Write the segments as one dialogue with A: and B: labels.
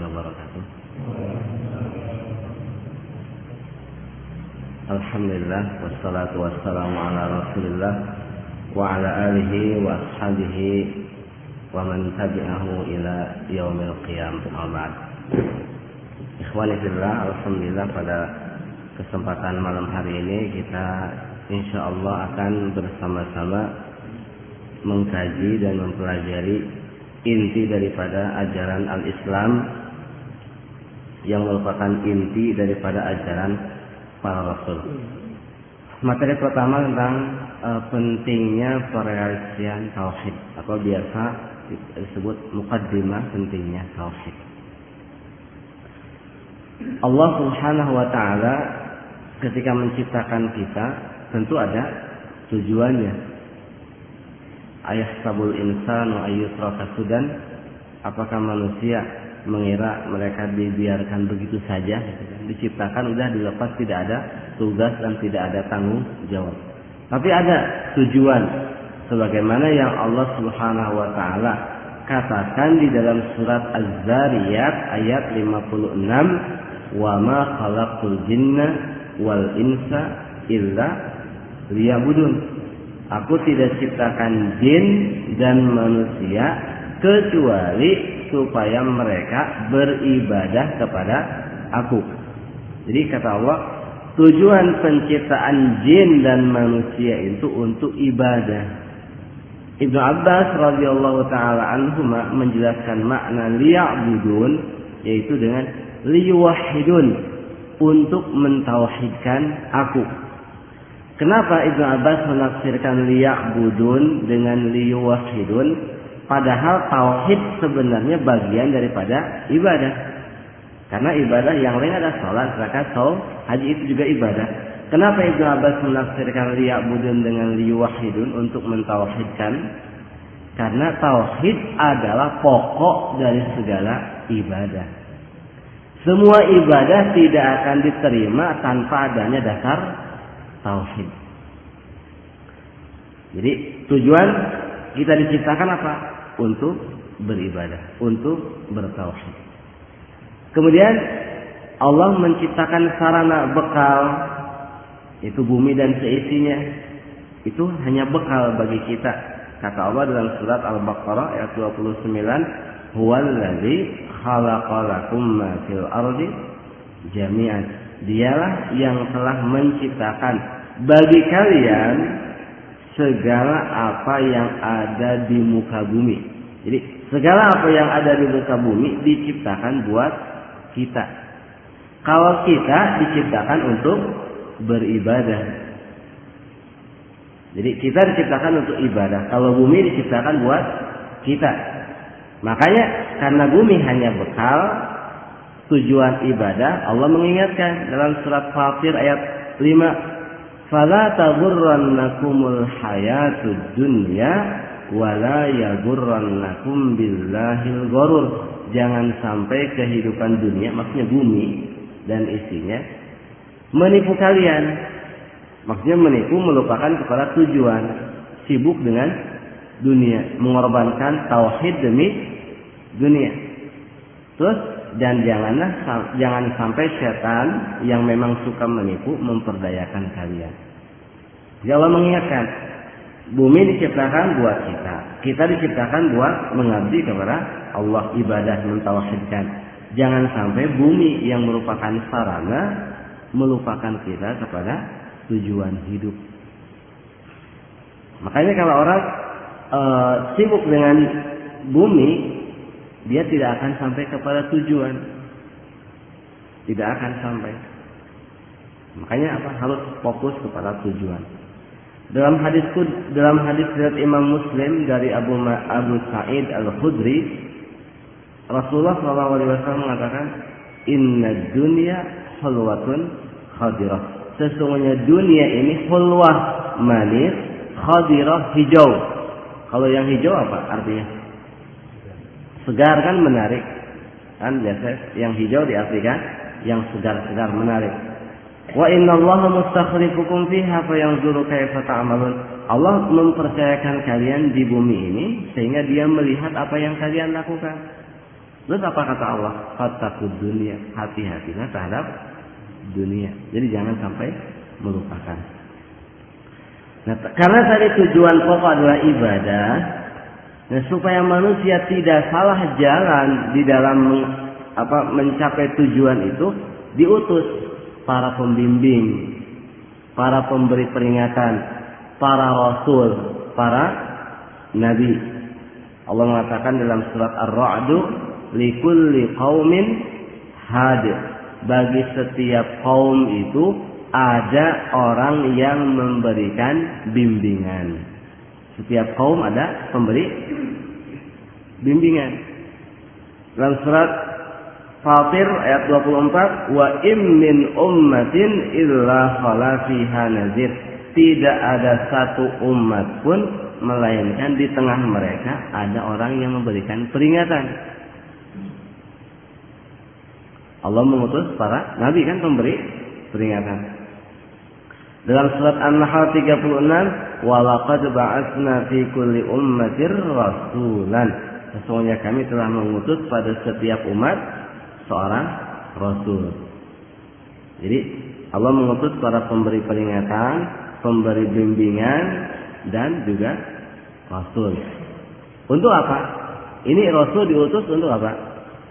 A: wabarakatuh. Alhamdulillah wassalatu wassalamu ala Rasulillah wa ala alihi wa ashabihi wa man tabi'ahu ila yaumil qiyam. Amma ikhwani fillah, alhamdulillah pada kesempatan malam hari ini kita insyaallah akan bersama-sama mengkaji dan mempelajari inti daripada ajaran al-Islam yang merupakan inti daripada ajaran para rasul. Materi pertama tentang pentingnya perealisasian tauhid atau biasa disebut muqaddimah pentingnya tauhid. Allah Subhanahu wa taala ketika menciptakan kita tentu ada tujuannya. Ayahsabul insanu ayyutraka sudan, apakah manusia mengira mereka dibiarkan begitu saja? Diciptakan udah dilepas, tidak ada tugas dan tidak ada tanggung jawab. Tapi ada tujuan, sebagaimana yang Allah Subhanahu wa taala katakan di dalam surat Az-Zariyat ayat 56, wa ma khalaqtul jinna wal insa illa liya'budun. Aku tidak ciptakan jin dan manusia kecuali supaya mereka beribadah kepada aku. Jadi kata Allah, tujuan penciptaan jin dan manusia itu untuk ibadah. Ibnu Abbas radhiyallahu taala anhuma menjelaskan makna liya'budun yaitu dengan liyuwahhidun, untuk mentauhidkan aku. Kenapa Ibnu Abbas menafsirkan liya'budun dengan liyuwahhidun? Padahal tauhid sebenarnya bagian daripada ibadah. Karena ibadah yang lain ada salat, zakat, saum, haji itu juga ibadah. Kenapa Ibnu Abbas menafsirkan liya'budun dengan liyuwahhidun untuk mentauhidkan? Karena tauhid adalah pokok dari segala ibadah. Semua ibadah tidak akan diterima tanpa adanya dasar tauhid. Jadi tujuan kita diciptakan apa? Untuk beribadah, untuk bertauhid. Kemudian Allah menciptakan sarana bekal, itu bumi dan seisinya. Itu hanya bekal bagi kita. Kata Allah dalam surat Al-Baqarah ayat 29, huwallazi khalaqalakum ma fil ardi jami'an. Dialah yang telah menciptakan bagi kalian segala apa yang ada di muka bumi. Jadi segala apa yang ada di muka bumi diciptakan buat kita. Kalau kita diciptakan untuk beribadah. Jadi kita diciptakan untuk ibadah. Kalau bumi diciptakan buat kita. Makanya karena bumi hanya bekal tujuan ibadah, Allah mengingatkan dalam surat Fatir ayat 5, fala taghurrannakumul hayatud dunya wala yaghurrannakum billahil gharur. Jangan sampai kehidupan dunia, maksudnya bumi dan isinya, menipu kalian. Maksudnya menipu, melupakan kepada tujuan, sibuk dengan dunia, mengorbankan tauhid demi dunia. Terus dan jangan sampai setan yang memang suka menipu memperdayakan kalian. Jadi Allah mengingatkan, bumi diciptakan buat kita. Kita diciptakan buat mengabdi kepada Allah, ibadah, mentauhidkan. Jangan sampai bumi yang merupakan sarana melupakan kita kepada tujuan hidup. Makanya kalau orang sibuk dengan bumi, dia tidak akan sampai kepada tujuan. Tidak akan sampai. Makanya apa? Harus fokus kepada tujuan. Dalam hadis riwayat Imam Muslim dari Abu Sa'id Al-Khudri, Rasulullah SAW mengatakan, inna dunya hulwatun khadirah. Sesungguhnya dunia ini hulwah, manis, khadirah, hijau. Kalau yang hijau apa artinya? Segar, kan, menarik. Kan biasa yang hijau diartikan yang segar-segar, menarik. Wa innallaha mustakhlifukum fiha fayanzuru kaifa ta'malun. Allah mempercayakan kalian di bumi ini sehingga dia melihat apa yang kalian lakukan. Terus apa kata Allah? Fattaqud dunya, hati-hatilah terhadap dunia. Jadi jangan sampai melupakan. Nah, karena tadi tujuan pokok adalah ibadah, nah supaya manusia tidak salah jalan di dalam mencapai tujuan itu, diutus para pembimbing, para pemberi peringatan, para rasul, para nabi. Allah mengatakan dalam surat Ar-Ra'd, likulli qaumin had, bagi setiap kaum itu ada orang yang memberikan bimbingan. Setiap kaum ada pemberi bimbingan. Dalam surat Fatir ayat 24, wa im min ummatin illa khala fiha nazir, tidak ada satu umat pun melainkan di tengah mereka ada orang yang memberikan peringatan. Allah mengutus para nabi kan pemberi peringatan. Dalam surat An-Nahl 36, wa laqad ba'atsna fi kulli ummatir rasulan, sesungguhnya kami telah mengutus pada setiap umat seorang rasul. Jadi Allah mengutus para pemberi peringatan, pemberi bimbingan, dan juga rasul. Untuk apa? Ini rasul diutus untuk apa?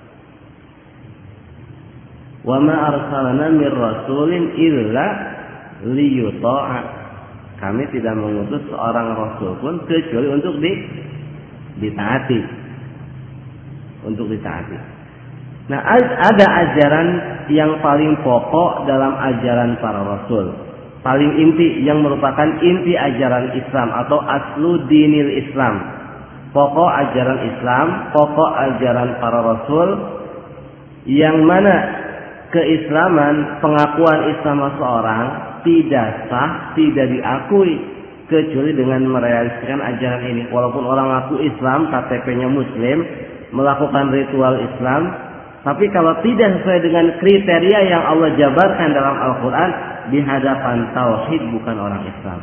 A: Wa ma arsalna mir rasulin illa liyuta'a. Kami tidak mengutus seorang rasul pun kecuali untuk ditaati. Untuk ditaati. Nah, ada ajaran yang paling pokok dalam ajaran para rasul, paling inti, yang merupakan inti ajaran Islam atau aslu dinil Islam. Pokok ajaran Islam, pokok ajaran para rasul, yang mana keislaman, pengakuan Islam seseorang tidak sah, tidak diakui kecuali dengan merealisasikan ajaran ini. Walaupun orang ngaku Islam, KTP-nya Muslim, melakukan ritual Islam, tapi kalau tidak sesuai dengan kriteria yang Allah jabarkan dalam Al-Quran, di hadapan tauhid bukan orang Islam.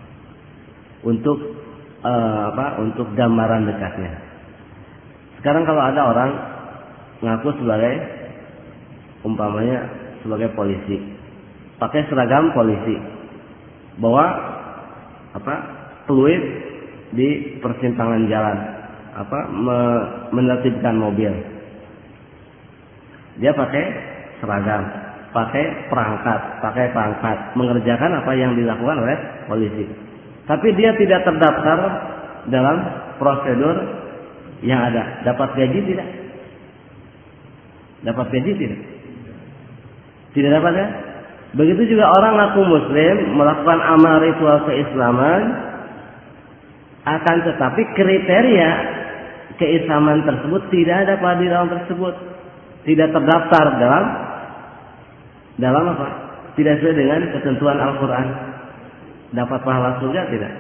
A: Untuk gambaran dekatnya. Sekarang kalau ada orang ngaku sebagai, umpamanya sebagai polisi, pakai seragam polisi, bawa peluit di persimpangan jalan, menertibkan mobil. Dia pakai seragam, pakai pangkat, mengerjakan apa yang dilakukan oleh polisi. Tapi dia tidak terdaftar dalam prosedur yang ada. Dapat gaji tidak? Dapat gaji tidak? Tidak dapat ya? Begitu juga orang ngaku Muslim, melakukan amal ritual keislaman, akan tetapi kriteria keislaman tersebut tidak ada pada diri orang tersebut. Tidak terdaftar dalam apa? Tidak sesuai dengan ketentuan Al-Quran. Dapat pahala surga tidak?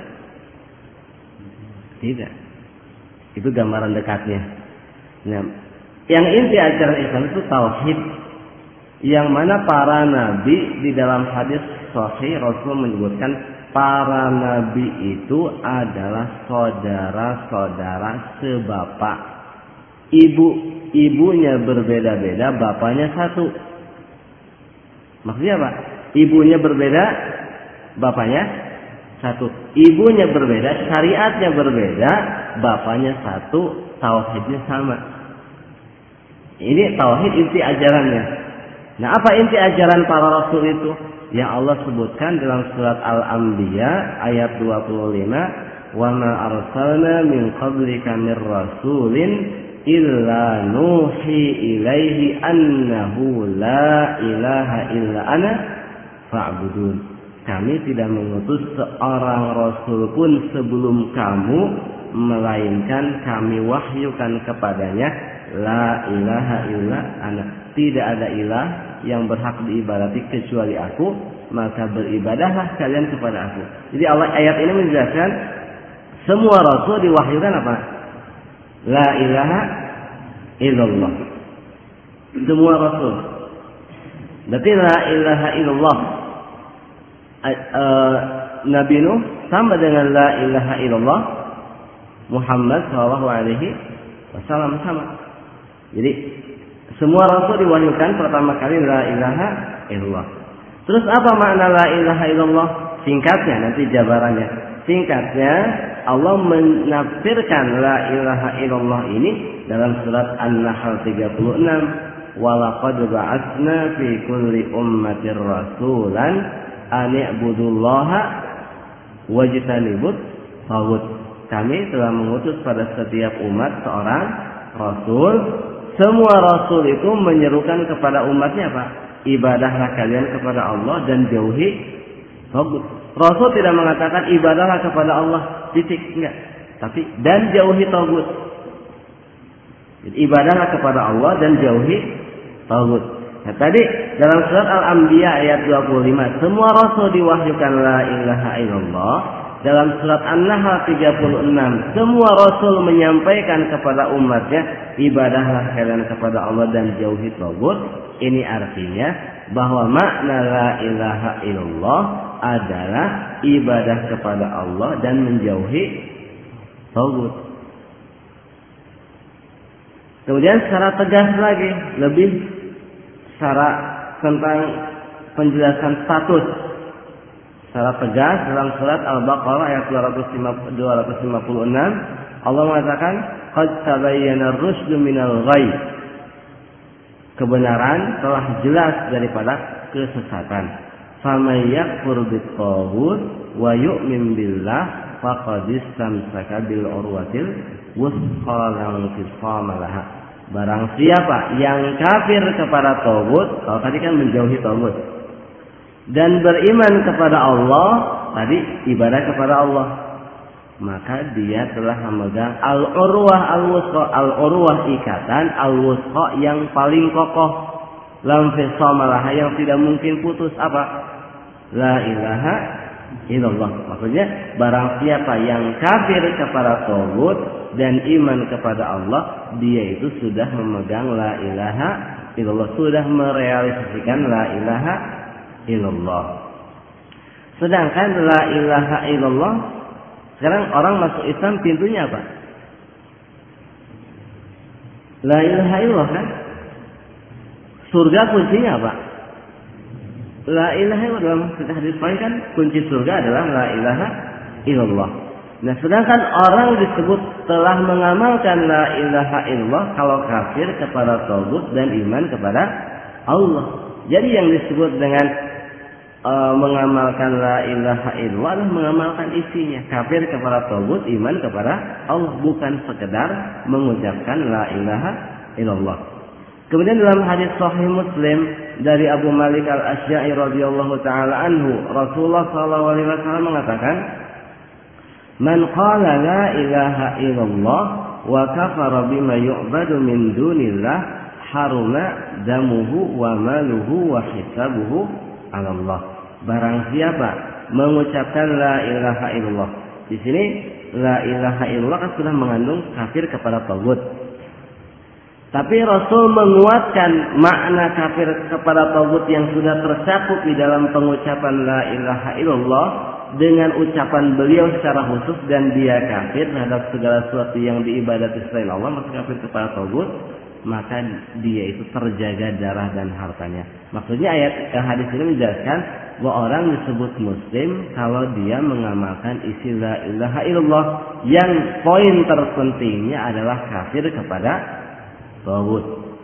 A: Tidak. Itu gambaran dekatnya. Nah, yang inti ajaran Islam itu tauhid, yang mana para nabi di dalam hadis sahih Rasul menyebutkan para nabi itu adalah saudara-saudara sebapak. Ibunya berbeda-beda, bapaknya satu. Maksudnya apa? Ibunya berbeda, bapaknya satu. Ibunya berbeda, syariatnya berbeda, bapaknya satu, tauhidnya sama. Ini tauhid inti ajarannya. Nah, apa inti ajaran para rasul itu? Yang Allah sebutkan dalam surat Al-Anbiya ayat 25, "Wa ma arsalna min qablika mir rasulin illa nuhi ilaihi annahu la ilaha illa ana fa'budun." Kami tidak mengutus seorang rasul pun sebelum kamu, melainkan kami wahyukan kepadanya la ilaha illa ana. Tidak ada ilah yang berhak diibadati kecuali aku, maka beribadahlah kalian kepada aku. Jadi ayat ini menjelaskan semua rasul diwahyukan apa? La ilaha illallah. Semua rasul. Berarti la ilaha illallah. Nabi Nuh sama dengan la ilaha illallah. Muhammad SAW sama. Jadi semua rasul diwahyukan pertama kali la ilaha illallah. Terus apa makna la ilaha illallah? Singkatnya nanti jabarannya. Singkatnya Allah menafsirkan la ilaha illallah ini dalam surat An-Nahl 36. Walaqad ba'atsna fi kulli ummatir rasulan an i'budullaha wajtanibut taghut. Kami telah mengutus pada setiap umat seorang rasul. Semua rasul itu menyerukan kepada umatnya apa? Ibadahlah kalian kepada Allah dan jauhi taghut. Rasul tidak mengatakan ibadahlah kepada Allah, titik, enggak. Tapi dan jauhi taghut. Jadi ibadahlah kepada Allah dan jauhi taghut. Nah, tadi dalam surat Al-Anbiya ayat 25, semua rasul diwahyukan la ilaha illallah. Dalam surat An-Nahl 36, semua rasul menyampaikan kepada umatnya ibadahlah kalian kepada Allah dan jauhi taghut. Ini artinya bahwa makna la ilaha illallah adalah ibadah kepada Allah dan menjauhi taghut. Kemudian secara tegas lagi, lebih secara tentang penjelasan status secara tegas dalam surat Al-Baqarah ayat 256 Allah mengatakan qad tabayyana ar-rusydu minal ghayy. Kebenaran telah jelas daripada kesesatan. Faman yakfur bit-taghut wa yu'min billah faqad istamsaka bil urwatil wuthqa la infisama laha. Barang siapa yang kafir kepada taghut, kalau tadi kan menjauhi taghut, dan beriman kepada Allah, tadi ibadah kepada Allah, maka dia telah memegang al-urwah al-wuthqa. Al-urwah ikatan, al-wuthqa yang paling kokoh, lam fisamalah yang tidak mungkin putus. Apa? La ilaha illallah. Maksudnya barang siapa yang kafir kepada taghut dan iman kepada Allah, dia itu sudah memegang la ilaha illallah, sudah merealisasikan la ilaha illallah. Sedangkan la ilaha illallah, sekarang orang masuk Islam pintunya apa? La ilaha illallah kan? Surga kuncinya apa? La ilaha illallah. Dalam hadis lain kan kunci surga adalah la ilaha illallah. Nah, sedangkan orang disebut telah mengamalkan la ilaha illallah kalau kafir kepada taghut dan iman kepada Allah. Jadi yang disebut dengan mengamalkan la ilaha illallah adalah mengamalkan isinya. Kafir kepada taghut, iman kepada Allah, bukan sekedar mengucapkan la ilaha illallah. Kemudian dalam hadis Sahih Muslim dari Abu Malik Al-Asy'ari radhiyallahu taala anhu, Rasulullah sallallahu alaihi wasallam mengatakan, "Man qala la ilaha illallah wa kafara bima yu'badu min dunillah, haruma damuhu wa maluhu wa hisabuhu 'ala Allah." Barang siapa mengucapkan la ilaha illallah. Di sini la ilaha illallah kan sudah mengandung kafir kepada taghut. Tapi Rasul menguatkan makna kafir kepada taghut yang sudah tercakup di dalam pengucapan la ilaha illallah dengan ucapan beliau secara khusus, dan dia kafir terhadap segala sesuatu yang diibadati selain Allah, maka kafir kepada taghut, maka dia itu terjaga darah dan hartanya. Maksudnya hadis ini menjelaskan bahwa orang disebut muslim kalau dia mengamalkan isi la ilaha illallah, yang poin terpentingnya adalah kafir kepada taghut.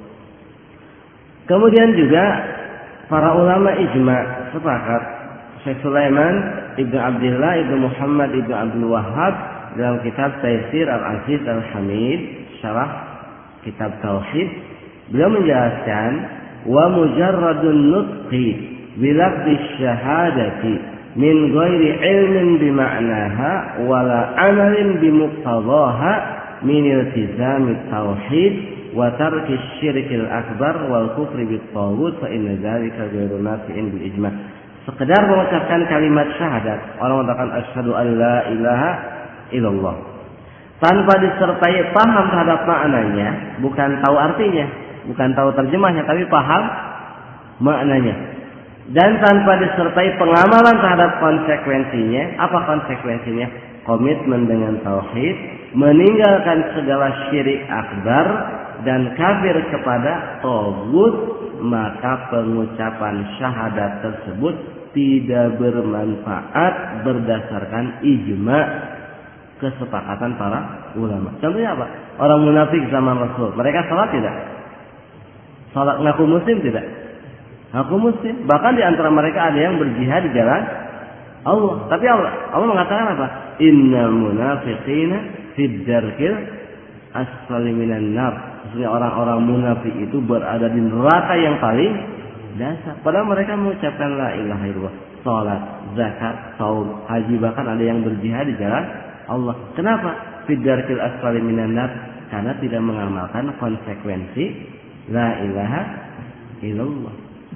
A: Kemudian juga para ulama ijma sepakat. Syekh Sulaiman Ibnu Abdullah Ibnu Muhammad Ibnu Abdul Wahhab dalam kitab Taisir Al-Aziz Al-Hamid syarah kitab Tauhid, beliau menjelaskan wa mujarradun nutqi bilafzi syahadati min ghairi ilmin bima'naha wala amalin bimuqtadaha min iltizami tauhid wa tarki syirkil akbar wal kufri bit taghut fa inna dzalika ghairu nafi'in bil ijma'. Sekedar mengucapkan kalimat syahadat, orang mengatakan asyhadu an la ilaha illallah, tanpa disertai paham terhadap maknanya, bukan tahu artinya, bukan tahu terjemahnya, tapi paham maknanya, dan tanpa disertai pengamalan terhadap konsekuensinya. Apa konsekuensinya? Komitmen dengan tauhid, meninggalkan segala syirik akbar, dan kafir kepada taghut, maka pengucapan syahadat tersebut tidak bermanfaat berdasarkan ijma, kesepakatan para ulama. Contohnya apa? Orang munafik zaman Rasul, mereka salat tidak? Salat ngaku muslim tidak? Ngaku muslim. Bahkan di antara mereka ada yang berjihad di jalan Allah. Tapi Allah mengatakan apa? Innal munafiqina fid darkil asfali minan nar. Maksudnya orang-orang munafik itu berada di neraka yang paling dasar. Padahal mereka mengucapkan la ilaha illallah, salat, zakat, saum, haji, bahkan ada yang berjihad di jalan Allah. Kenapa? Fid darkil asfali minan nar. Karena tidak mengamalkan konsekuensi la ilaha illallah.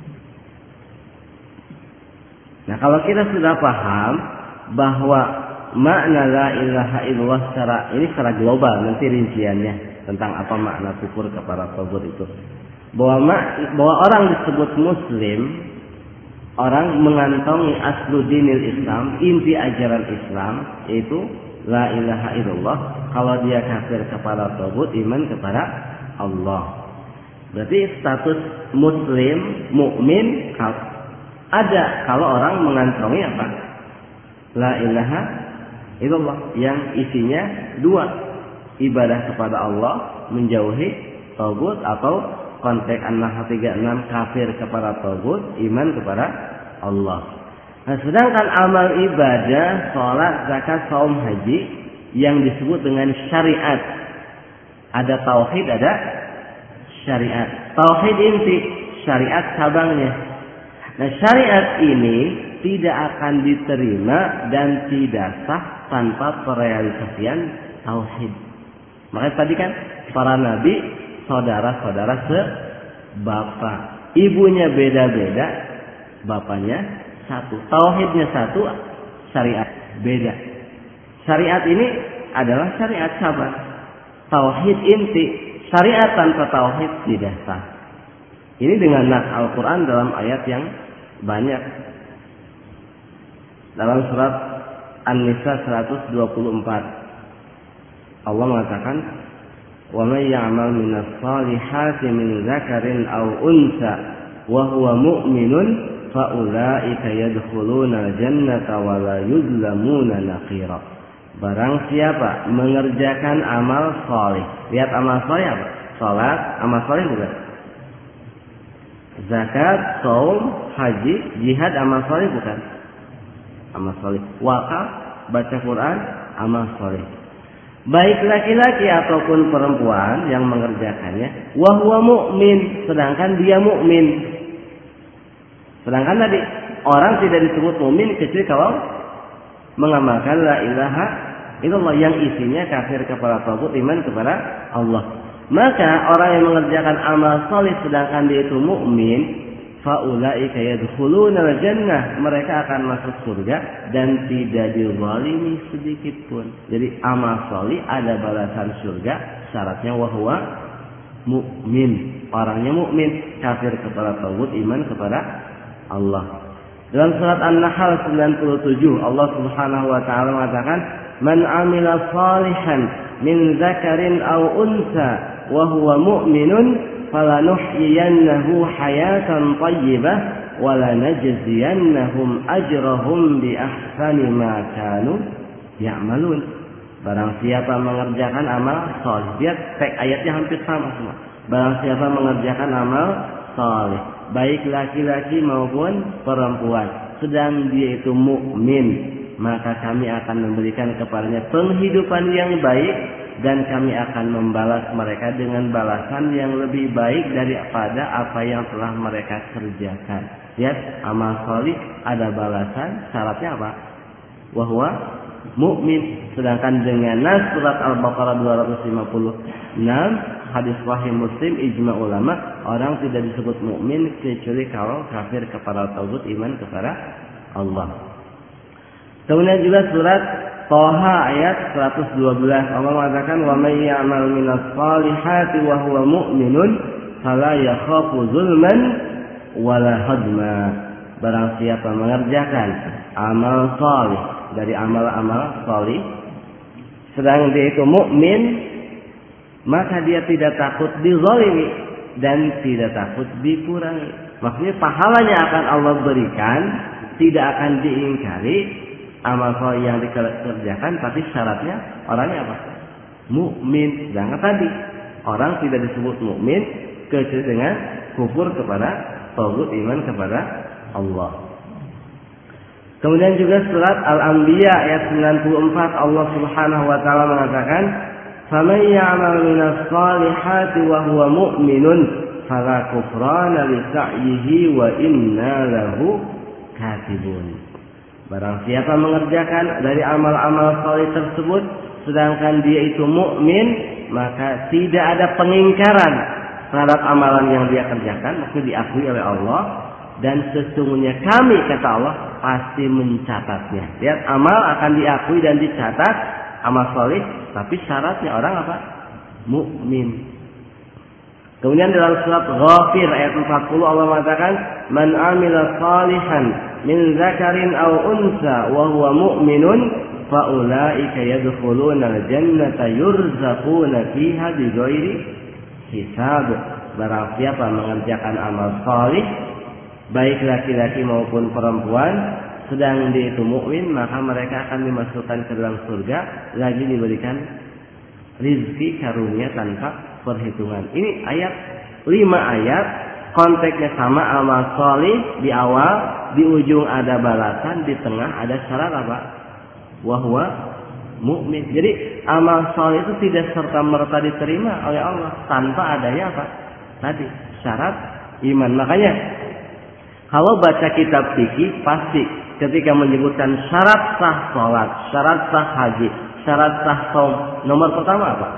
A: Nah, kalau kita sudah paham bahwa makna la ilaha illallah secara global, nanti rinciannya tentang apa makna kufur kepada taghut itu. Bahwa orang disebut muslim, orang mengantongi aslu dinil Islam, inti ajaran Islam, yaitu la ilaha illallah. Kalau dia kafir kepada taghut, iman kepada Allah. Berarti status muslim, mukmin ada kalau orang mengantongi apa? La ilaha illallah yang isinya dua, ibadah kepada Allah, menjauhi taghut, atau konteks An-Nahl 36 kafir kepada taghut, iman kepada Allah. Nah, sedangkan amal ibadah, salat, zakat, saum, haji yang disebut dengan syariat, ada tauhid, ada syariat. Tauhid inti, syariat cabangnya. Nah, syariat ini tidak akan diterima dan tidak sah tanpa perealisasian tauhid. Makanya tadi kan para nabi saudara-saudara sebapa, ibunya beda-beda, bapaknya satu, tauhidnya satu, syariat beda. Syariat ini adalah syariat cabang, tauhid inti. Syariat tanpa tauhid tidak sah. Ini dengan nas Al-Quran dalam ayat yang banyak. Dalam surat An-Nisa 124 Allah mengatakan, "Wa may ya'mal minas salihati min dzakarin aw unsa wa huwa mu'minun fa ulaika yadkhuluna al-jannata wa la yuzlamuna naqira." Barang siapa mengerjakan amal saleh. Lihat amal saleh apa? Salat, amal saleh bukan? Zakat, saum, haji, jihad, amal saleh bukan? Amal saleh. Wakaf, baca Quran, amal saleh. Baik laki-laki ataupun perempuan yang mengerjakannya, wa huwa mu'min, sedangkan dia mukmin. Sedangkan tadi orang tidak disebut mukmin kecuali kalau mengamalkan la ilaha illallah yang isinya kafir kepada taghut, iman kepada Allah. Maka orang yang mengerjakan amal saleh sedangkan dia itu mukmin, faulaika yadkhuluna al-jannah, mereka akan masuk surga dan tidak dizalimi sedikit pun. Jadi amal saleh ada balasan surga, syaratnya wa huwa mukmin, orangnya mukmin, kafir kepada taghut, iman kepada Allah. Dalam surat An-Nahl 97 Allah Subhanahu wa taala mengatakan, "Man 'amila shalihan min dzakarin aw unsa wa huwa mu'minun falanuhyiyannahu hayatan thayyibah wa lanajziyannahum ajrahum bi ahsani ma kanu ya'malun." Barang siapa mengerjakan amal saleh, lihat teks ayatnya hampir sama semua. Barang siapa mengerjakan amal saleh, baik laki-laki maupun perempuan, sedang dia itu mukmin, maka kami akan memberikan kepadanya penghidupan yang baik dan kami akan membalas mereka dengan balasan yang lebih baik daripada apa yang telah mereka kerjakan. Lihat, amal saleh ada balasan, syaratnya apa? Wahwa mukmin. Sedangkan dengan nas surat Al-Baqarah 256, hadis sahih Muslim, ijma ulama, orang tidak disebut mukmin kecuali kalau kafir kepada taghut, iman kepada Allah. Kemudian juga surat Thaha ayat 112 Allah mengatakan, "Wa may ya'mal minas salihati wa huwa mu'minun fala yakhafu zulman wala hadma." Barang siapa mengerjakan amal salih dari amal-amal salih sedang dia itu mukmin, maka dia tidak takut dizalimi dan tidak takut dikurangi. Maksudnya pahalanya akan Allah berikan, tidak akan diingkari amal soleh yang dikerjakan, tapi syaratnya orangnya apa? Mukmin. Sedangkan tadi orang tidak disebut mukmin kecuali dengan kufur kepada tauhid, iman kepada Allah. Kemudian juga surat Al-Anbiya ayat 94 Allah Subhanahu wa taala mengatakan, "Faman ya'mal minas solihati wa huwa mu'minun fala kufrana li sa'yihi wa inna lahu katibun." Barang siapa mengerjakan dari amal-amal saleh tersebut sedangkan dia itu mukmin, maka tidak ada pengingkaran terhadap amalan yang dia kerjakan, maksudnya diakui oleh Allah, dan sesungguhnya kami, kata Allah, pasti mencatatnya. Lihat, amal akan diakui dan dicatat, amal saleh, tapi syaratnya orang apa? Mukmin. Kemudian dalam surat Ghafir ayat 40 Allah mengatakan, "Man 'amila shalihan min dzakarin aw unsa wa huwa mu'minun fa ulaika yadkhuluna al-jannata yurzaquna fiha bighairi hisab." Barang siapa mengerjakan amal saleh baik laki-laki maupun perempuan sedang dia itu mukmin, maka mereka akan dimasukkan ke dalam surga lagi diberikan rizki karunia tanpa perhitungan. Ini ayat 5 ayat, konteksnya sama, amal saleh di awal, di ujung ada balasan, di tengah ada syarat apa? Wahwa mukmin. Jadi amal saleh itu tidak serta merta diterima oleh Allah tanpa adanya apa? Tadi syarat iman. Makanya kalau baca kitab fikih pasti ketika menyebutkan syarat sah salat, syarat sah haji, syarat sah saum, nomor pertama apa?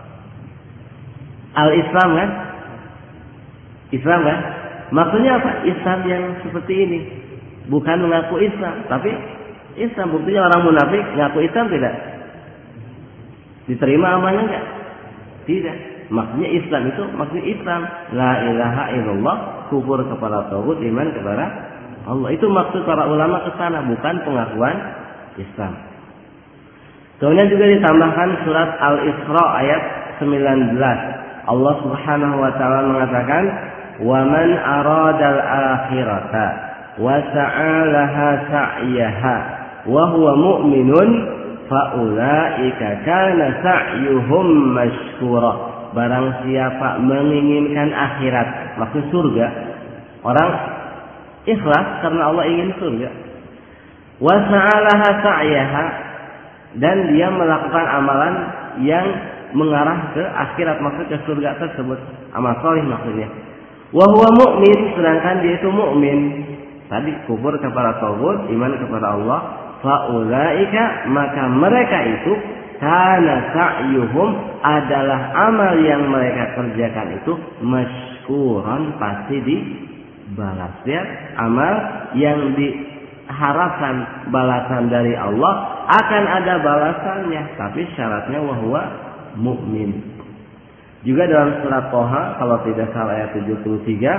A: Al-Islam kan? Islam kan? Maksudnya apa? Islam yang seperti ini. Bukan mengaku Islam, tapi Islam. Buktinya orang munafik mengaku Islam tidak? Diterima amalnya enggak? Tidak. Maksudnya Islam itu maksudnya Islam. La ilaha illallah, kufur kepada tauhid, iman kepada Allah. Itu maksud para ulama ke sana, bukan pengakuan Islam. Kemudian juga ditambahkan surat Al-Isra ayat 19. Allah Subhanahu wa taala mengatakan, "Wa man aradal akhirata wa sa'alaha sa'yaha wa huwa mu'minun fa ulaika kana sa'yuhum mashkura." Barang siapa menginginkan akhirat, maksud surga, orang ikhlas karena Allah ingin surga. Wa sa'alaha sa'yaha, dan dia melakukan amalan yang mengarah ke akhirat, maksud ke surga tersebut, amal soleh maksudnya. Wa huwa mu'min, sedangkan dia itu mu'min. Tadi kufur kepada tauhid, iman kepada Allah. Fa ulaika, maka mereka itu kana sa'yuhum, adalah amal yang mereka kerjakan itu masykuran, pasti dibalas. Ya, amal yang diharapkan balasan dari Allah akan ada balasannya, tapi syaratnya wahwa mukmin. Juga dalam surat Toha kalau tidak salah ayat 73,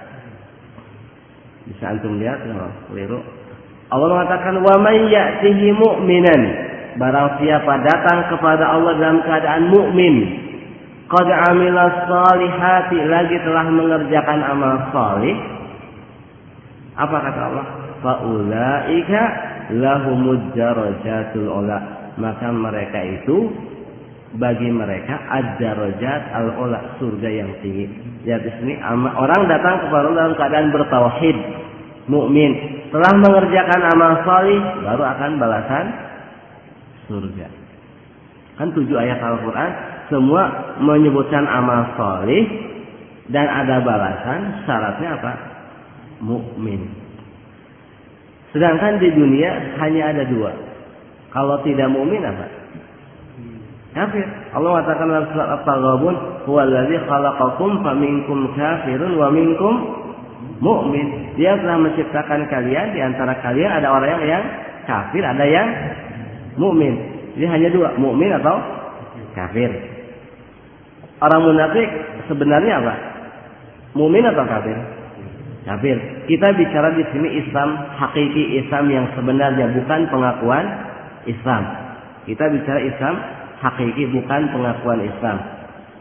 A: bisa antum lihat kalau keliru, Allah mengatakan, "Wa may ya'tihi mu'minan," barang siapa datang kepada Allah dalam keadaan mukmin, qad amila shalihati, lagi telah mengerjakan amal saleh, apa kata Allah? Fa ulaika lahumud darajatul ula, maka mereka itu, bagi mereka ad-darajat al-ula, surga yang tinggi. Lihat di sini, orang datang kepada Allah dalam keadaan bertauhid, mukmin, telah mengerjakan amal saleh, baru akan balasan surga. Kan 7 ayat Al-Quran semua menyebutkan amal saleh dan ada balasan, syaratnya apa? Mukmin. Sedangkan di dunia hanya ada 2. Kalau tidak mukmin apa? Kafir. Allah mengatakan dalam surat At-Taghabun, "Huwallazi khalaqakum faminkum kafirun wa minkum mu'min." Dia telah menciptakan kalian, di antara kalian ada orang yang kafir, ada yang mukmin. Jadi hanya 2, mukmin atau kafir. Orang munafik sebenarnya apa? Mukmin atau kafir? Kafir. Kita bicara di sini Islam hakiki, Islam yang sebenarnya, bukan pengakuan Islam. Kita bicara Islam hakiki, bukan pengakuan Islam.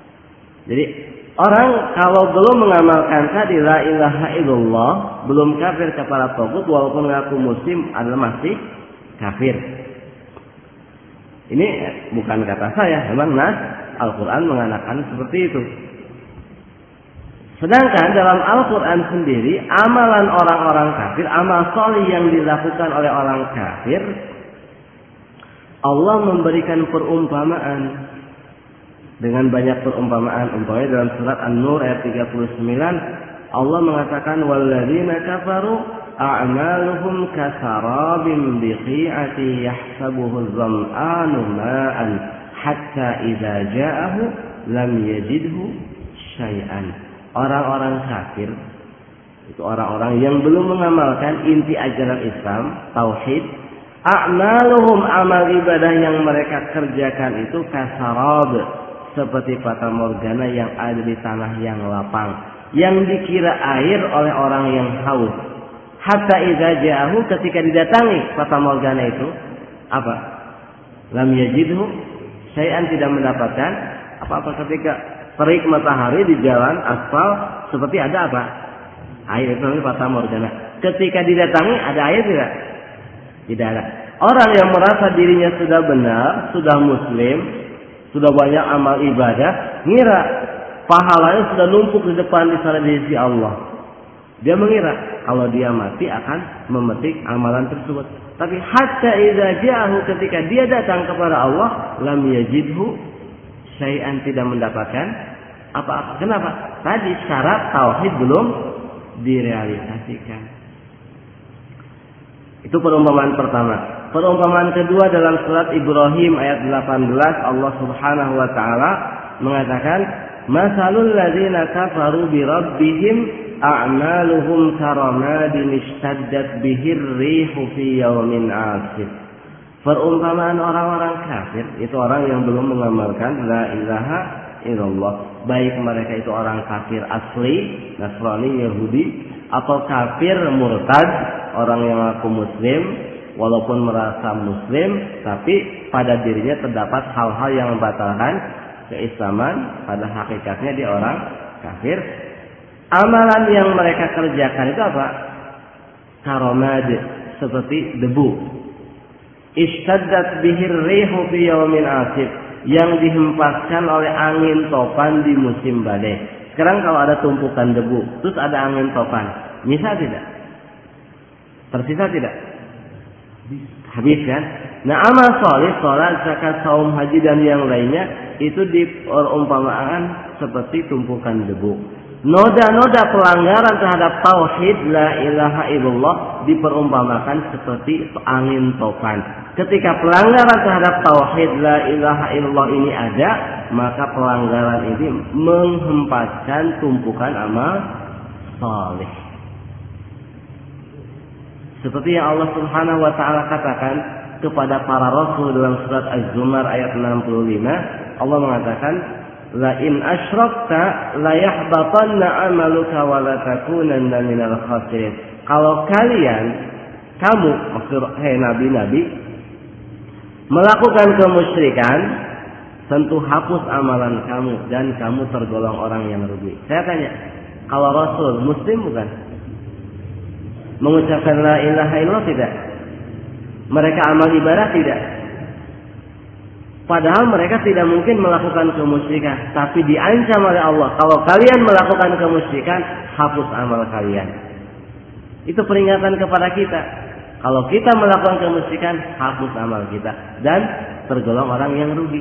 A: Jadi orang kalau belum mengamalkan tadi la ilaha illallah, belum kafir kepada tagut walaupun mengaku muslim adalah masih kafir. Ini bukan kata saya, memang nas Al-Quran mengatakan seperti itu. Sedangkan dalam Al-Quran sendiri, amalan orang-orang kafir, amal soleh yang dilakukan oleh orang kafir, Allah memberikan perumpamaan dengan banyak perumpamaan. Umpamanya dalam surat An-Nur ayat 39, Allah mengatakan walladzina kafaru a'maluhum kasarabin biqi'ati yahsabuhu adh-dhama'anu ma'an hatta idza ja'ahu lam yajidhu syai'an. Orang-orang kafir itu orang-orang yang belum mengamalkan inti ajaran Islam, tauhid. A'maluhum, amal ibadah yang mereka kerjakan itu kasarab, seperti fata morgana yang ada di tanah yang lapang, yang dikira air oleh orang yang haus. Hatta idza ja'ahu, ketika didatangi fata morgana itu, apa? Lam yajidhu syai'an, tidak mendapatkan apa-apa. Ketika terik matahari di jalan aspal, seperti ada apa? Air, itu namanya fata morgana. Ketika didatangi ada air tidak? Tidak ada. Orang yang merasa dirinya sudah benar, sudah muslim, sudah banyak amal ibadah, ngira pahalanya sudah numpuk di depan di sana di sisi Allah. Dia mengira kalau dia mati akan memetik amalan tersebut. Tapi hatta idza ja'ahu, ketika dia datang kepada Allah, lam yajidhu syai'an, tidak mendapatkan apa-apa. Kenapa? Tadi syarat tauhid belum direalisasikan. Itu perumpamaan pertama. Perumpamaan kedua dalam surat Ibrahim ayat 18, Allah Subhanahu wa taala mengatakan, "Masalul ladzina kafaru bi rabbihim a'maluhum karamadin ishtaddat bihir rihu fi yaumin 'asif." Perumpamaan orang-orang kafir itu orang yang belum mengamalkan la ilaha illallah. Baik mereka itu orang kafir asli, Nasrani, Yahudi, atau kafir murtad, orang yang mengaku muslim walaupun merasa muslim tapi pada dirinya terdapat hal-hal yang membatalkan keislaman, pada hakikatnya dia orang kafir. Amalan yang mereka kerjakan itu apa? Karamad, seperti debu. Ishtaddat bihir rihu fi yaumin asif, yang dihempaskan oleh angin topan di musim badai. Sekarang kalau ada tumpukan debu, terus ada angin topan, bisa tidak? Tersisa tidak? Habis kan? Nah, amal soleh, sholat, zakat, saum, haji dan yang lainnya itu diperumpamaan seperti tumpukan debu. Noda-noda pelanggaran terhadap tauhid la ilaha illallah diperumpamakan seperti angin topan. Ketika pelanggaran terhadap tauhid la ilaha illallah ini ada, maka pelanggaran ini menghempaskan tumpukan amal saleh. Seperti yang Allah Subhanahu wa taala katakan kepada para rasul dalam surat Az-Zumar ayat 65, Allah mengatakan, la in asyrakta la yahbatanna amaluka wa la takunanna minal khasirin. Kalau kamu maksud nabi-nabi melakukan kemusyrikan, tentu hapus amalan kamu dan kamu tergolong orang yang rugi. Saya tanya, kalau Rasul muslim bukan? Mengucapkan la ilaha illallah tidak? Mereka amal ibadah tidak? Padahal mereka tidak mungkin melakukan kemusyrikan, tapi diancam oleh Allah, kalau kalian melakukan kemusyrikan, hapus amal kalian. Itu peringatan kepada kita. Kalau kita melakukan kemusyrikan, hapus amal kita dan tergolong orang yang rugi.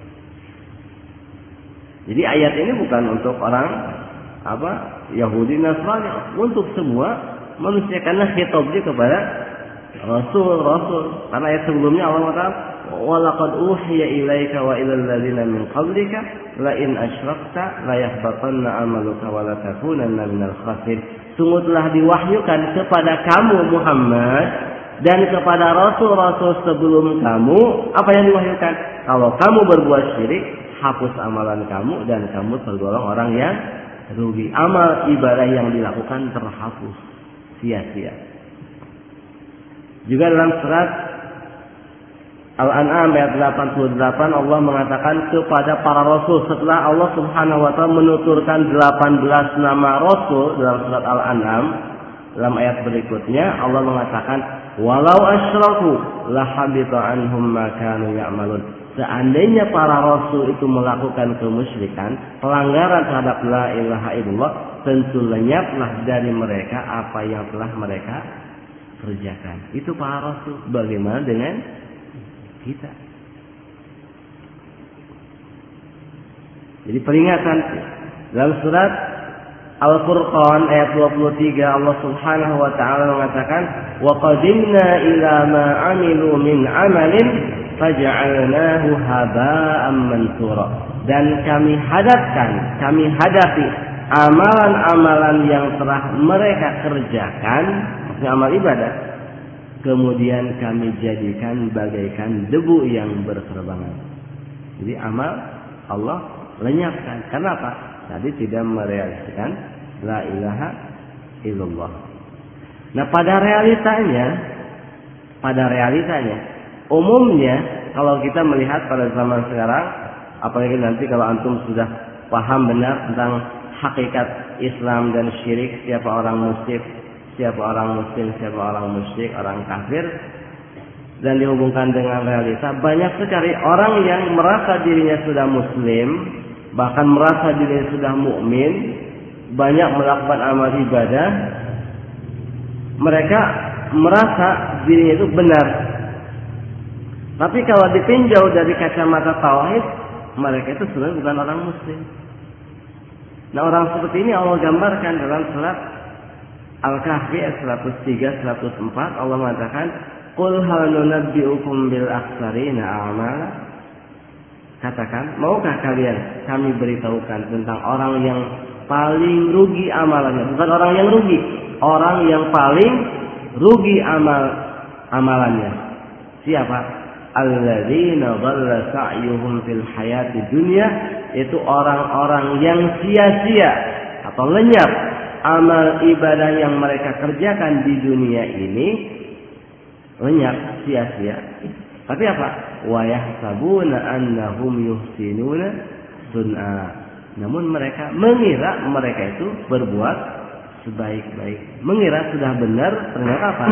A: Jadi ayat ini bukan untuk orang Yahudi, Nasrani, untuk semua manusia, karena khitabnya kepada Rasul. Karena ayat sebelumnya Allah mengatakan, "Walaqad uhiya ilaika wa ilal ladzina min qablika la in asyrakta la yahbatanna 'amaluka wa la takunanna minal khasirin." Sungguh telah diwahyukan kepada kamu Muhammad dan kepada rasul-rasul sebelum kamu, apa yang diwahyukan? Kalau kamu berbuat syirik, hapus amalan kamu dan kamu tergolong orang yang rugi. Amal ibadah yang dilakukan terhapus, sia-sia. Juga dalam surat Al-An'am ayat 88 Allah mengatakan kepada para rasul setelah Allah Subhanahu wa taala menuturkan 18 nama rasul dalam surat Al-An'am. Dalam ayat berikutnya Allah mengatakan walau asyraku lahabita anhum ma kanu ya'malun. Seandainya para rasul itu melakukan kemusyrikan, pelanggaran terhadap la ilaha illallah, tentu lenyaplah dari mereka apa yang telah mereka kerjakan. Itu para rasul. Bagaimana dengan kita? Jadi peringatan dalam surat Al-Furqan ayat 23 Allah Subhanahu wa taala mengatakan wa qadimna ila ma 'amilu min 'amalin faj'alnahu haba'an mansura. Dan kami hadapi amalan-amalan yang telah mereka kerjakan, maksudnya amal ibadah, kemudian kami jadikan bagaikan debu yang berterbangan. Jadi amal Allah lenyapkan. Kenapa? Tadi tidak merealisasikan la ilaha illallah. Nah, pada realitanya, umumnya kalau kita melihat pada zaman sekarang, apalagi nanti kalau antum sudah paham benar tentang hakikat Islam dan syirik, siapa orang muslim, siapa orang musyrik, orang kafir, dan dihubungkan dengan realita, banyak sekali orang yang merasa dirinya sudah muslim, bahkan merasa dirinya sudah mukmin, banyak melakukan amal ibadah, mereka merasa dirinya itu benar. Tapi kalau ditinjau dari kacamata tauhid, mereka itu sebenarnya bukan orang muslim. Nah, orang seperti ini Allah gambarkan dalam surat Al-Kahfi ayat 103 104 Allah mengatakan qul hal nunabbi'ukum bil akhsarina a'mala. Katakan, maukah kalian kami beritahukan tentang orang yang paling rugi amalannya? Bukan orang yang rugi, orang yang paling rugi amalannya. Siapa? Alladzina dhalla sa'yuhum fil hayati dunya, itu orang-orang yang sia-sia atau lenyap amal ibadah yang mereka kerjakan di dunia ini, lenyap, sia-sia. Tapi apa? Wa yahsabuna annahum yuhsinuna sun'a. Namun mereka mengira mereka itu berbuat sebaik-baik. Mengira sudah benar, ternyata apa?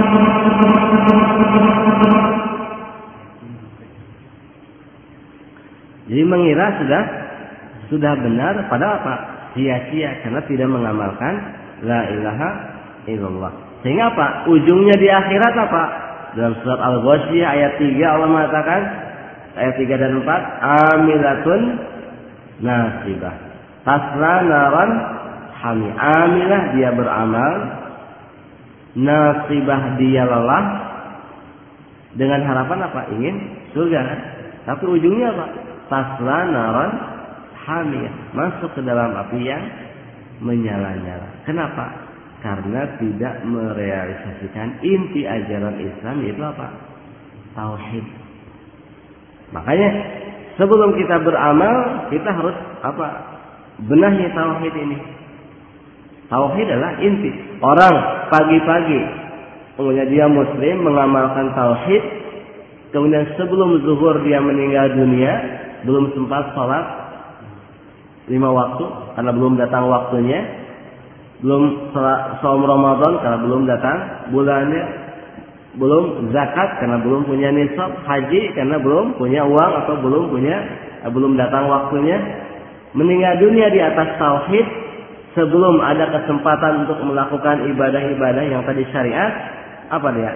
A: Jadi mengira sudah benar, padahal apa? Sia-sia karena tidak mengamalkan la ilaha illallah. Sehingga apa? Ujungnya di akhirat apa? Dalam surat Al-Ghasyiyah ayat 3 Allah mengatakan, ayat 3 dan 4, amilatun nasibah tasla naran hami. Amilah, dia beramal, nasibah, dia lelah, dengan harapan apa? Ingin surga. Tapi ujungnya apa? Tasla naran hamiyah, masuk ke dalam api yang menyala-nyala. Kenapa? Karena tidak merealisasikan inti ajaran Islam, yaitu apa? Tauhid. Makanya sebelum kita beramal, kita harus apa? Benahi tauhid ini. Tauhid adalah inti. Orang pagi-pagi, kemudian dia muslim, mengamalkan tauhid, kemudian sebelum zuhur dia meninggal dunia, belum sempat sholat 5 waktu karena belum datang waktunya, belum saum Ramadan karena belum datang bulannya, belum zakat karena belum punya nisab, haji karena belum punya uang atau belum datang waktunya, meninggal dunia di atas tauhid, sebelum ada kesempatan untuk melakukan ibadah-ibadah yang tadi syariat, apa dia?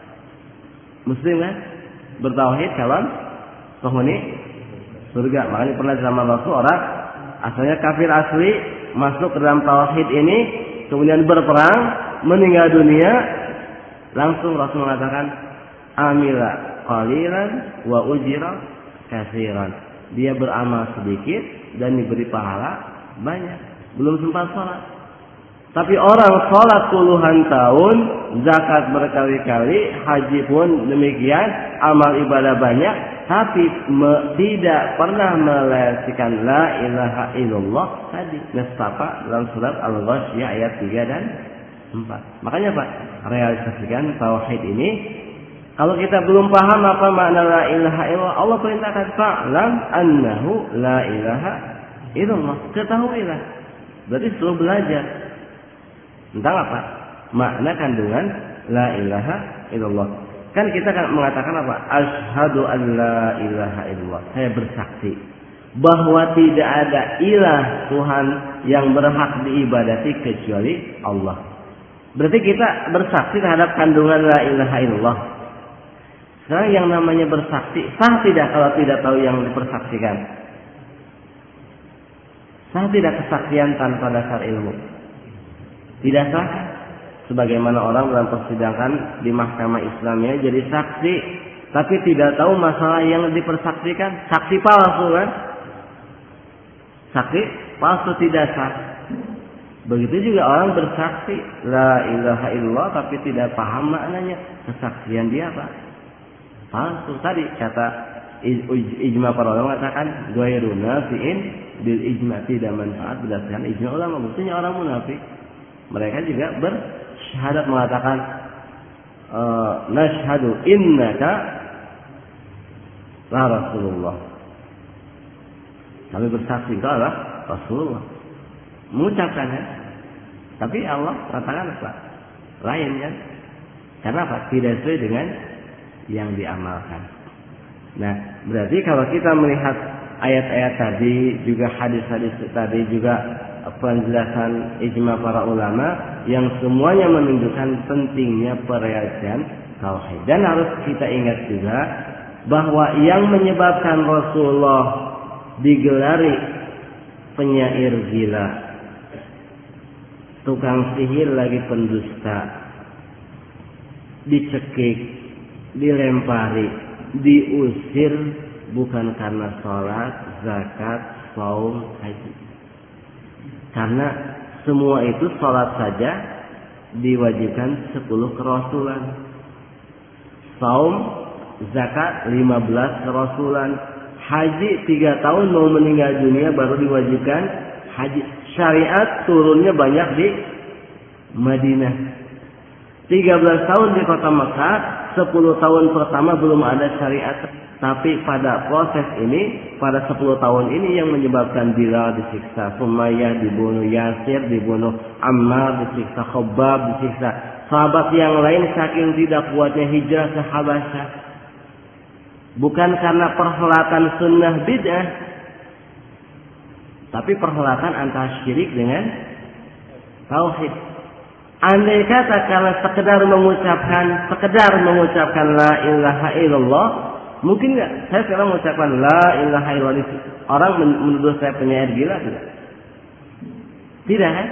A: Muslim kan? Bertauhid, calon penghuni surga. Makanya pernah zaman Rasul orang asalnya kafir asli masuk ke dalam tauhid ini, kemudian berperang, meninggal dunia, langsung Rasul mengatakan amila qalilan wa ujira katsiran. Dia beramal sedikit dan diberi pahala banyak. Belum sempat sholat. Tapi orang sholat puluhan tahun, zakat berkali-kali, haji pun demikian, amal ibadah banyak, tapi tidak pernah merealisasikan la ilaha illallah tadi. Nastapa dalam surat Al-Ghasyiyah ayat 3 dan 4. Makanya Pak, realisasikan tauhid ini Kalau kita belum paham apa makna la ilaha illallah, Allah perintahkan fa'lam annahu la ilaha illallah. Ketahuilah. Berarti selalu belajar tentang apa? Makna kandungan la ilaha illallah. Kan kita kan mengatakan apa? Asyhadu an la ilaha illallah. Saya bersaksi bahwa tidak ada ilah Tuhan yang berhak diibadati kecuali Allah. Berarti kita bersaksi terhadap kandungan la ilaha illallah. Sekarang yang namanya bersaksi, sah tidak kalau tidak tahu yang dipersaksikan? Sah tidak kesaksian tanpa dasar ilmu? Tidak sah. Sebagaimana orang dalam persidangan di mahkamah Islamnya jadi saksi, tapi tidak tahu masalah yang dipersaksikan, saksi palsu kan? Saksi palsu tidak sah. Begitu juga orang bersaksi la ilaha illallah tapi tidak paham maknanya, kesaksian dia apa? Palsu. Tadi kata ijma para ulama mengatakan ghairu nafi'in bil ijma, tidak manfaat berdasarkan ijma ulama. Maksudnya orang munafik mereka juga bersyahadat mengatakan nashhadu innaka la rasulullah. Kami bersaksi engkau adalah Rasulullah. Mengucapkannya. Tapi Allah katakan apa? Lain kan? Karena apa? Tidak sesuai dengan yang diamalkan. Nah, berarti kalau kita melihat ayat-ayat tadi, juga hadis-hadis tadi, juga penjelasan ijma para ulama yang semuanya menunjukkan pentingnya perayaan tauhid. Dan harus kita ingat juga bahwa yang menyebabkan Rasulullah digelari penyair gila, tukang sihir lagi pendusta, dicekik, dilempari, diusir bukan karena sholat, zakat, saum, haji. Karena semua itu sholat saja diwajibkan 10 kerasulan, saum, zakat 15 kerasulan, haji 3 tahun mau meninggal dunia baru diwajibkan haji. Syariat turunnya banyak di Madinah. 13 tahun di kota Mekah, 10 tahun pertama belum ada syariat. Tapi pada proses ini, pada 10 tahun ini yang menyebabkan Bilal disiksa, Sumayyah dibunuh, Yasir dibunuh, Ammar disiksa, Khabbab disiksa. Sahabat yang lain saking tidak kuatnya hijrah ke Habasyah. Bukan karena perhelatan sunnah bid'ah, tapi perhelatan antara syirik dengan tauhid. Andai kata karena sekedar mengucapkan la ilaha illallah, mungkin nggak? Saya sekarang mengucapkan la ilaha illallah, orang menuduh saya penyair gila tidak? Tidak kan?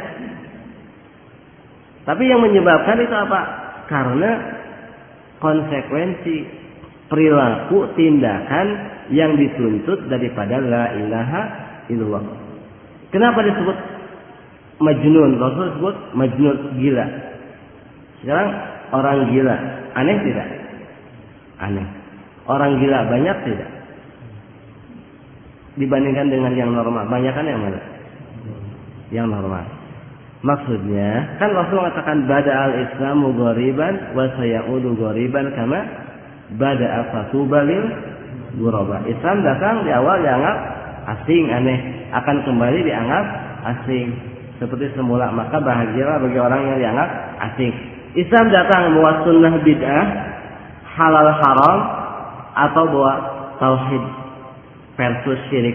A: Tapi yang menyebabkan itu apa? Karena konsekuensi perilaku tindakan yang dituntut daripada la ilaha illallah. Kenapa disebut majnun? Rasul disebut majnun, gila. Sekarang orang gila, aneh tidak? Aneh. Orang gila banyak tidak? Dibandingkan dengan yang normal, banyakan yang mana? Yang normal. Maksudnya, kan Rasul mengatakan bada'al islamu ghariban wa sayaudu ghariban kama bada'a fatuba lil ghuraba. Islam datang di awal dianggap asing, aneh, akan kembali dianggap asing seperti semula, maka bahagialah bagi orang yang dianggap asing. Islam datang membawa sunnah bid'ah, halal haram, atau bawa tauhid versus syirik.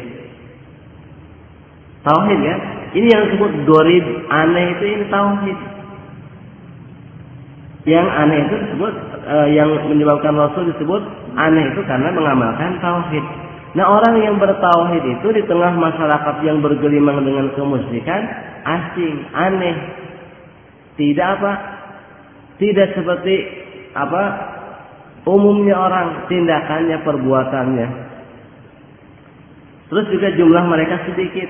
A: Tauhid ya, ini yang disebut gharib, aneh itu ini tauhid. Yang aneh itu disebut yang menyebabkan Rasul disebut aneh itu karena mengamalkan tauhid. Nah, orang yang bertauhid itu di tengah masyarakat yang bergelimang dengan kemusyrikan asing, aneh. Tidak apa? Tidak seperti apa umumnya orang, tindakannya, perbuatannya. Terus juga jumlah mereka sedikit.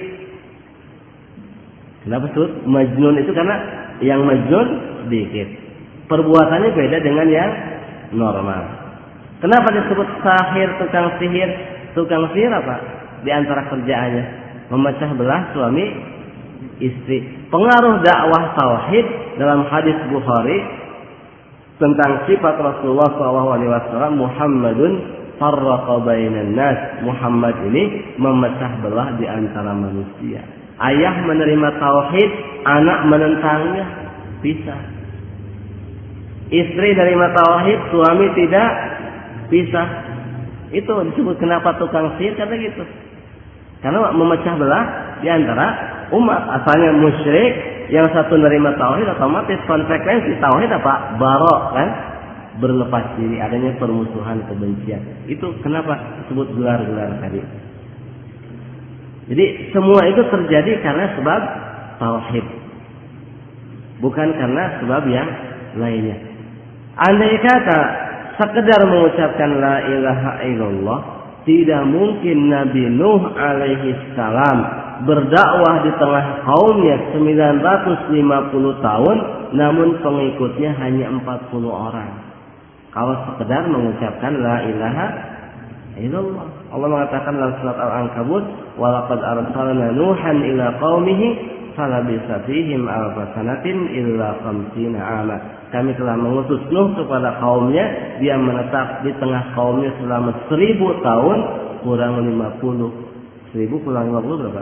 A: Kenapa disebut majnun itu? Karena yang majnun sedikit. Perbuatannya beda dengan yang normal. Kenapa disebut sahir, tukang sihir? Tukang sihir apa? Di antara kerjaannya memecah belah suami istri. Pengaruh dakwah tauhid dalam hadis Bukhari tentang sifat Rasulullah SAW, Muhammadun farraqa bainan nas. Muhammad ini memecah belah di antara manusia. Ayah menerima tauhid, anak menentangnya, bisa. Istri menerima tauhid, suami tidak, bisa. Itu disebut kenapa tukang sihir, kata gitu. Karena memecah belah di antara umat. Asalnya musyrik, yang satu menerima tauhid, otomatis konsekuensi tauhid apa? Barok, kan? Berlepas diri, adanya permusuhan, kebencian. Itu kenapa disebut gelar-gelar tadi. Jadi semua itu terjadi karena sebab tauhid, bukan karena sebab yang lainnya. Andai kata sekedar mengucapkan la ilaha illallah, tidak mungkin Nabi Nuh alaihi salam berdakwah di tengah kaumnya 950 tahun, namun pengikutnya hanya 40 orang. Kalau sekedar mengucapkan la ilaha illallah. Allah mengatakan dalam surat Al-Ankabut, wa laqad arsalna Nuhan ila qaumihi falabisa fihim alfa sanatin illa 50 ama. Kami telah mengutus Nuh kepada kaumnya, dia menetap di tengah kaumnya selama 1000 tahun kurang 50. 1000 kurang 50 berapa?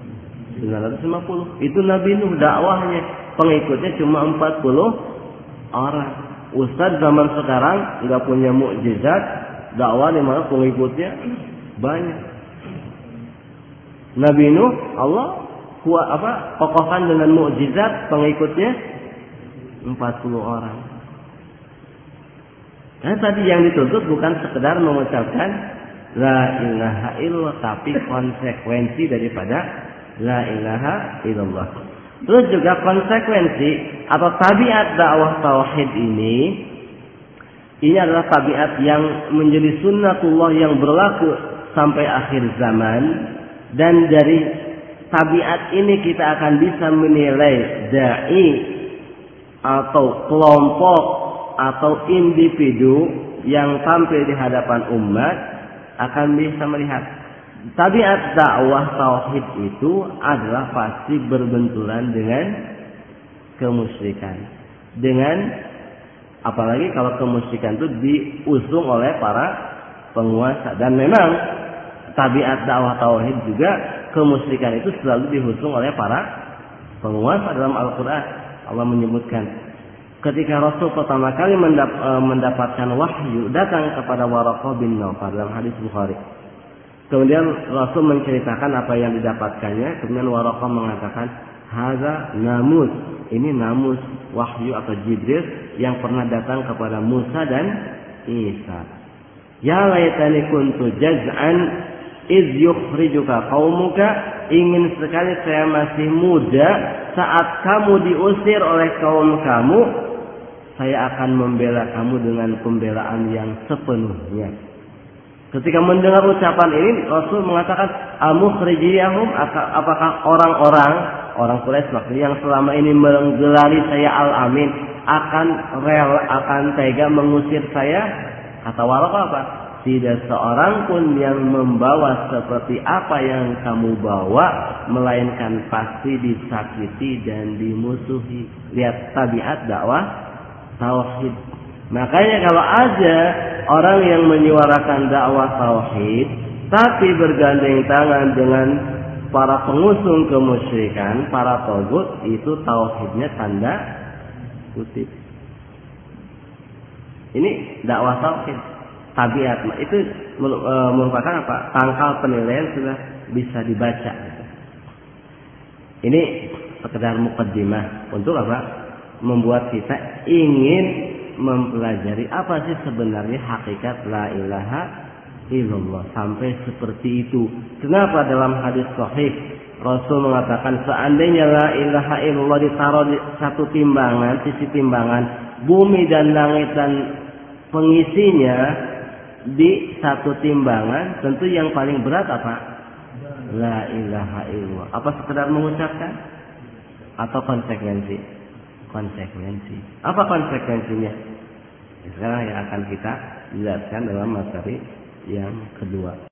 A: 950. Itu Nabi Nuh dakwahnya, pengikutnya cuma 40 orang. Ustaz zaman sekarang nggak punya mukjizat, dakwah di mana pengikutnya banyak. Nabi Nuh Allah kokohkan dengan mukjizat, pengikutnya 40 orang. Karena tadi yang dituntut bukan sekedar mengucapkan la ilaha illallah, tapi konsekuensi daripada la ilaha illallah. Terus juga konsekuensi atau tabiat dakwah tauhid ini adalah tabiat yang menjadi sunnatullah yang berlaku sampai akhir zaman, dan dari tabiat ini kita akan bisa menilai dai atau kelompok atau individu yang tampil di hadapan umat akan bisa melihat tabiat dakwah tauhid itu adalah pasti berbenturan dengan kemusyrikan. Apalagi kalau kemusyrikan itu diusung oleh para penguasa. Dan memang tabiat dakwah tauhid juga kemusyrikan itu selalu diusung oleh para penguasa. Dalam Al-Quran Allah menyebutkan ketika Rasul pertama kali mendapatkan wahyu datang kepada Waraqah bin Nawfal dalam hadis Bukhari. Kemudian Rasul menceritakan apa yang didapatkannya. Kemudian Waraqah mengatakan, hadza namus, ini namus wahyu atau Jibril yang pernah datang kepada Musa dan Isa. Ya laitani kuntu jaz'an iz yukhrijuka qaumuka, ingin sekali saya masih muda saat kamu diusir oleh kaum kamu, saya akan membela kamu dengan pembelaan yang sepenuhnya. Ketika mendengar ucapan ini, Rasul mengatakan, amukhrijiyahum, apakah orang Quraisy maksudnya yang selama ini menggelari saya Al-Amin akan tega mengusir saya? Kata Waraqah apa? Tidak seorang pun yang membawa seperti apa yang kamu bawa, melainkan pasti disakiti dan dimusuhi. Lihat tabiat dakwah tauhid. Makanya kalau ada orang yang menyuarakan dakwah tauhid tapi bergandeng tangan dengan para pengusung kemusyrikan, para togut, itu tauhidnya tanda kutip. Ini dakwah tauhid, tabiat. Itu merupakan apa? Tangkal penilaian sudah bisa dibaca. Ini sekedar mukaddimah untuk apa? Membuat kita ingin mempelajari apa sih sebenarnya hakikat la ilaha illallah sampai seperti itu. Kenapa dalam hadis sahih Rasul mengatakan seandainya la ilaha illallah ditaruh di satu timbangan, sisi timbangan bumi dan langit dan pengisinya di satu timbangan, tentu yang paling berat apa? La ilaha illallah. Apa sekedar mengucapkan atau konsekuensi? Apa konsekuensinya? Sekarang yang akan kita jelaskan dalam materi yang kedua.